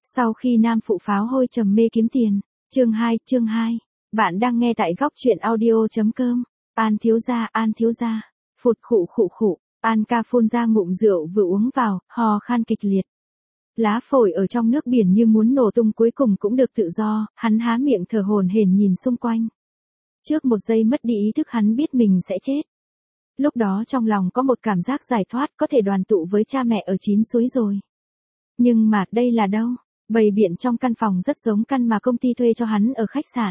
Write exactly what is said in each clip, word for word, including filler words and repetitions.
Sau khi nam phụ pháo hôi trầm mê kiếm tiền. Chương hai, chương hai. Bạn đang nghe tại góc truyện audio.com. An thiếu gia, An thiếu gia. Phụt khụ khụ khụ, An ca phun ra ngụm rượu vừa uống vào, hò khan kịch liệt. Lá phổi ở trong nước biển như muốn nổ tung cuối cùng cũng được tự do, hắn há miệng thở hổn hển nhìn xung quanh. Trước một giây mất đi ý thức hắn biết mình sẽ chết. Lúc đó trong lòng có một cảm giác giải thoát, có thể đoàn tụ với cha mẹ ở chín suối rồi. Nhưng mà đây là đâu? Bầy biện trong căn phòng rất giống căn mà công ty thuê cho hắn ở khách sạn.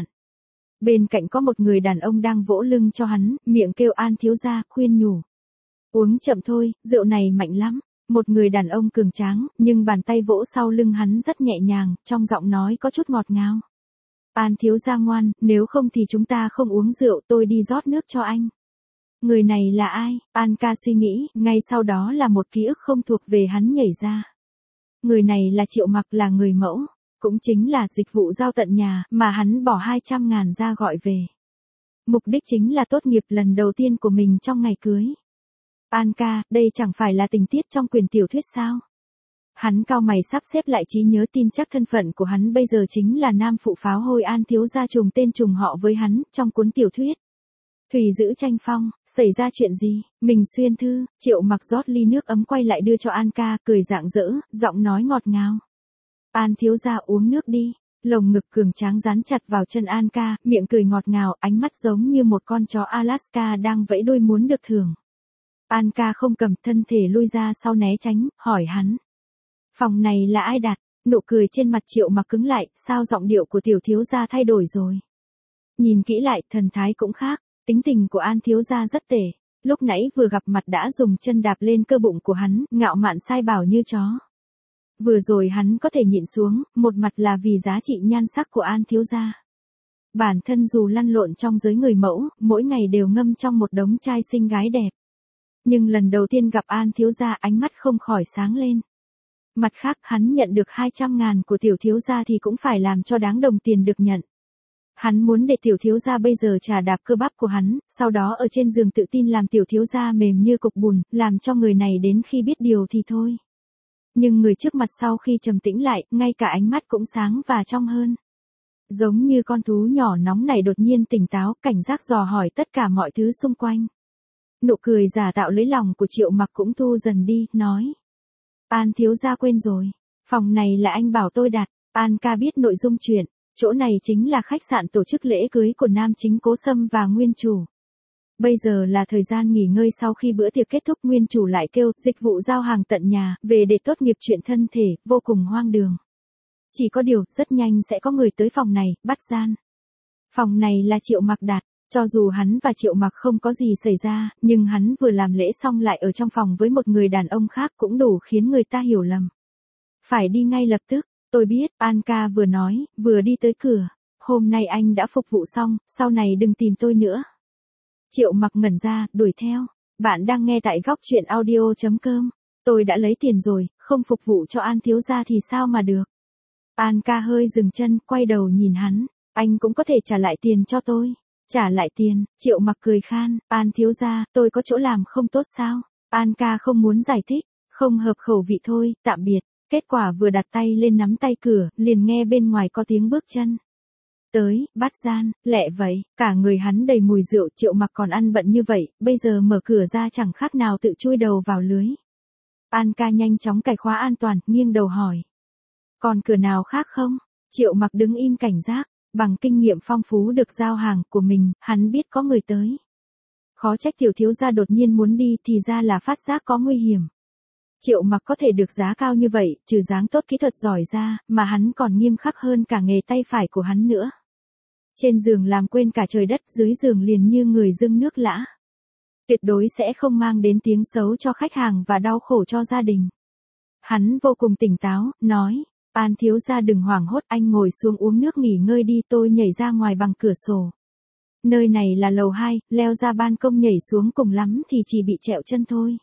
Bên cạnh có một người đàn ông đang vỗ lưng cho hắn, miệng kêu An thiếu gia, khuyên nhủ. Uống chậm thôi, rượu này mạnh lắm. Một người đàn ông cường tráng, nhưng bàn tay vỗ sau lưng hắn rất nhẹ nhàng, trong giọng nói có chút ngọt ngào. An thiếu gia ngoan, nếu không thì chúng ta không uống rượu, tôi đi rót nước cho anh. Người này là ai? An ca suy nghĩ, ngay sau đó là một ký ức không thuộc về hắn nhảy ra. Người này là Triệu Mặc, là người mẫu, cũng chính là dịch vụ giao tận nhà mà hắn bỏ hai trăm ngàn ra gọi về. Mục đích chính là tốt nghiệp lần đầu tiên của mình trong ngày cưới. An ca, đây chẳng phải là tình tiết trong quyển tiểu thuyết sao? Hắn cau mày sắp xếp lại trí nhớ, tin chắc thân phận của hắn bây giờ chính là nam phụ pháo hôi An thiếu gia trùng tên trùng họ với hắn trong cuốn tiểu thuyết. Thủy giữ tranh phong, xảy ra chuyện gì? Mình xuyên thư, Triệu Mặc rót ly nước ấm quay lại đưa cho An ca, cười rạng rỡ, giọng nói ngọt ngào. An thiếu gia uống nước đi. Lồng ngực cường tráng dán chặt vào chân An ca, miệng cười ngọt ngào, ánh mắt giống như một con chó Alaska đang vẫy đuôi muốn được thưởng. An ca không cầm, thân thể lui ra sau né tránh, hỏi hắn. Phòng này là ai đặt? Nụ cười trên mặt Triệu Mặc cứng lại, sao giọng điệu của tiểu thiếu gia thay đổi rồi? Nhìn kỹ lại, thần thái cũng khác. Tính tình của An thiếu gia rất tệ, lúc nãy vừa gặp mặt đã dùng chân đạp lên cơ bụng của hắn, ngạo mạn sai bảo như chó. Vừa rồi hắn có thể nhịn xuống, một mặt là vì giá trị nhan sắc của An thiếu gia. Bản thân dù lăn lộn trong giới người mẫu, mỗi ngày đều ngâm trong một đống trai xinh gái đẹp. Nhưng lần đầu tiên gặp An thiếu gia, ánh mắt không khỏi sáng lên. Mặt khác, hắn nhận được hai trăm ngàn của tiểu thiếu gia thì cũng phải làm cho đáng đồng tiền được nhận. Hắn muốn để tiểu thiếu gia bây giờ trà đạp cơ bắp của hắn, sau đó ở trên giường tự tin làm tiểu thiếu gia mềm như cục bùn, làm cho người này đến khi biết điều thì thôi. Nhưng người trước mặt sau khi trầm tĩnh lại, ngay cả ánh mắt cũng sáng và trong hơn. Giống như con thú nhỏ nóng này đột nhiên tỉnh táo, cảnh giác dò hỏi tất cả mọi thứ xung quanh. Nụ cười giả tạo lấy lòng của Triệu Mặc cũng thu dần đi, nói. An thiếu gia quên rồi, phòng này là anh bảo tôi đặt. An ca biết nội dung chuyện. Chỗ này chính là khách sạn tổ chức lễ cưới của nam chính Cố Sâm và nguyên chủ. Bây giờ là thời gian nghỉ ngơi, sau khi bữa tiệc kết thúc nguyên chủ lại kêu dịch vụ giao hàng tận nhà về để tốt nghiệp chuyện thân thể, vô cùng hoang đường. Chỉ có điều, rất nhanh sẽ có người tới phòng này, bắt gian. Phòng này là Triệu Mặc đặt, cho dù hắn và Triệu Mặc không có gì xảy ra, nhưng hắn vừa làm lễ xong lại ở trong phòng với một người đàn ông khác cũng đủ khiến người ta hiểu lầm. Phải đi ngay lập tức. Tôi biết, An ca vừa nói, vừa đi tới cửa. Hôm nay anh đã phục vụ xong, sau này đừng tìm tôi nữa. Triệu Mặc ngẩn ra, đuổi theo. Bạn đang nghe tại góc truyện audio.com. Tôi đã lấy tiền rồi, không phục vụ cho An thiếu gia thì sao mà được. An ca hơi dừng chân, quay đầu nhìn hắn. Anh cũng có thể trả lại tiền cho tôi. Trả lại tiền, Triệu Mặc cười khan. An thiếu gia, tôi có chỗ làm không tốt sao? An ca không muốn giải thích. Không hợp khẩu vị thôi, tạm biệt. Kết quả vừa đặt tay lên nắm tay cửa, liền nghe bên ngoài có tiếng bước chân. Tới, bắt gian, lẹ vậy, cả người hắn đầy mùi rượu, Triệu Mặc còn ăn bận như vậy, bây giờ mở cửa ra chẳng khác nào tự chui đầu vào lưới. An ca nhanh chóng cài khóa an toàn, nghiêng đầu hỏi. Còn cửa nào khác không? Triệu Mặc đứng im cảnh giác, bằng kinh nghiệm phong phú được giao hàng của mình, hắn biết có người tới. Khó trách tiểu thiếu gia đột nhiên muốn đi, thì ra là phát giác có nguy hiểm. Triệu Mặc có thể được giá cao như vậy, trừ dáng tốt kỹ thuật giỏi ra, mà hắn còn nghiêm khắc hơn cả nghề tay phải của hắn nữa. Trên giường làm quên cả trời đất, dưới giường liền như người dưng nước lã. Tuyệt đối sẽ không mang đến tiếng xấu cho khách hàng và đau khổ cho gia đình. Hắn vô cùng tỉnh táo, nói, An thiếu gia đừng hoảng hốt, anh ngồi xuống uống nước nghỉ ngơi đi, tôi nhảy ra ngoài bằng cửa sổ. Nơi này là lầu hai, leo ra ban công nhảy xuống cùng lắm thì chỉ bị trẹo chân thôi.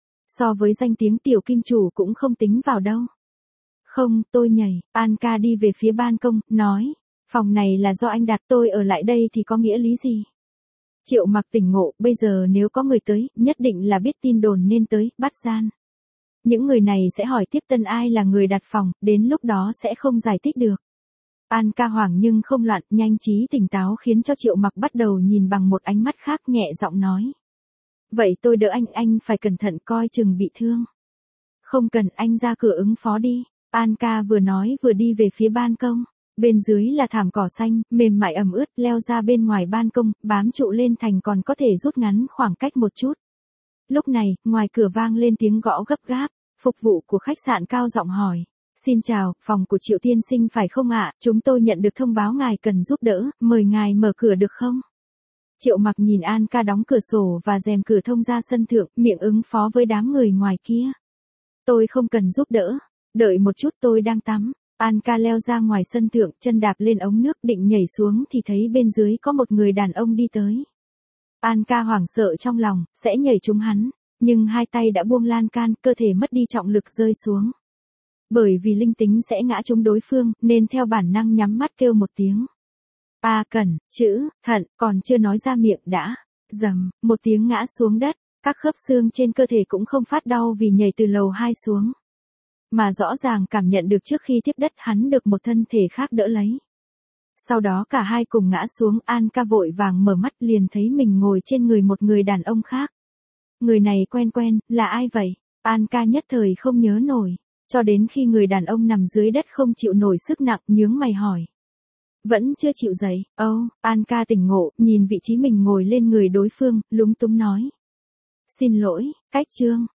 So với danh tiếng tiểu kim chủ cũng không tính vào đâu. Không, tôi nhảy. An ca đi về phía ban công, nói. Phòng này là do anh đặt, tôi ở lại đây thì có nghĩa lý gì? Triệu Mặc tỉnh ngộ, bây giờ nếu có người tới, nhất định là biết tin đồn nên tới, bắt gian. Những người này sẽ hỏi tiếp tân ai là người đặt phòng, đến lúc đó sẽ không giải thích được. An ca hoảng nhưng không loạn, nhanh trí tỉnh táo khiến cho Triệu Mặc bắt đầu nhìn bằng một ánh mắt khác, nhẹ giọng nói. Vậy tôi đỡ anh, anh phải cẩn thận coi chừng bị thương. Không cần, anh ra cửa ứng phó đi. An ca vừa nói vừa đi về phía ban công. Bên dưới là thảm cỏ xanh, mềm mại ẩm ướt, leo ra bên ngoài ban công, bám trụ lên thành còn có thể rút ngắn khoảng cách một chút. Lúc này, ngoài cửa vang lên tiếng gõ gấp gáp, phục vụ của khách sạn cao giọng hỏi. Xin chào, phòng của Triệu tiên sinh phải không ạ? Chúng tôi nhận được thông báo ngài cần giúp đỡ, mời ngài mở cửa được không? Triệu Mặc nhìn An ca đóng cửa sổ và rèm cửa thông ra sân thượng, miệng ứng phó với đám người ngoài kia. Tôi không cần giúp đỡ. Đợi một chút, tôi đang tắm. An ca leo ra ngoài sân thượng, chân đạp lên ống nước định nhảy xuống thì thấy bên dưới có một người đàn ông đi tới. An ca hoảng sợ trong lòng, sẽ nhảy trúng hắn, nhưng hai tay đã buông lan can, cơ thể mất đi trọng lực rơi xuống. Bởi vì linh tính sẽ ngã trúng đối phương, nên theo bản năng nhắm mắt kêu một tiếng. A cẩn, chữ, thận, còn chưa nói ra miệng đã. Dầm, một tiếng ngã xuống đất, các khớp xương trên cơ thể cũng không phát đau vì nhảy từ lầu hai xuống. Mà rõ ràng cảm nhận được trước khi tiếp đất hắn được một thân thể khác đỡ lấy. Sau đó cả hai cùng ngã xuống, An ca vội vàng mở mắt liền thấy mình ngồi trên người một người đàn ông khác. Người này quen quen, là ai vậy? An ca nhất thời không nhớ nổi, cho đến khi người đàn ông nằm dưới đất không chịu nổi sức nặng nhướng mày hỏi. Vẫn chưa chịu dậy, âu, oh, An ca tỉnh ngộ, nhìn vị trí mình ngồi lên người đối phương, lúng túng nói. Xin lỗi, cách trương,